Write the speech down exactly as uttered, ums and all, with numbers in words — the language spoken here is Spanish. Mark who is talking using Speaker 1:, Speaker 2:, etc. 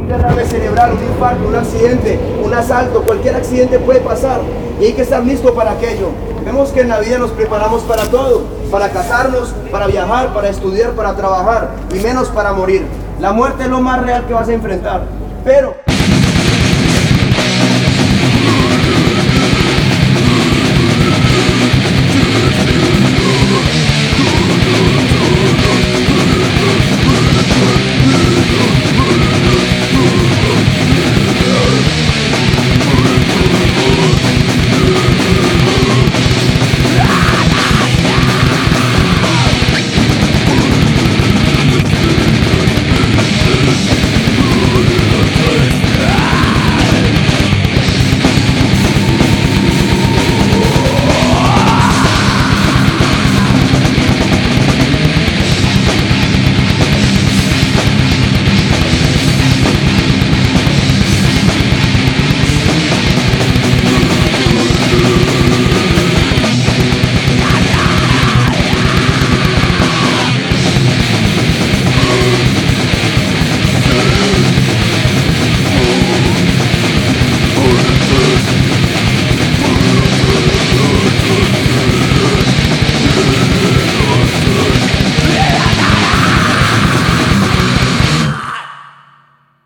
Speaker 1: Un derrame cerebral, un infarto, un accidente, un asalto, cualquier accidente puede pasar y hay que estar listo para aquello. Vemos que en la vida nos preparamos para todo, para casarnos, para viajar, para estudiar, para trabajar y menos para morir. La muerte es lo más real que vas a enfrentar, pero...
Speaker 2: We'll be right back.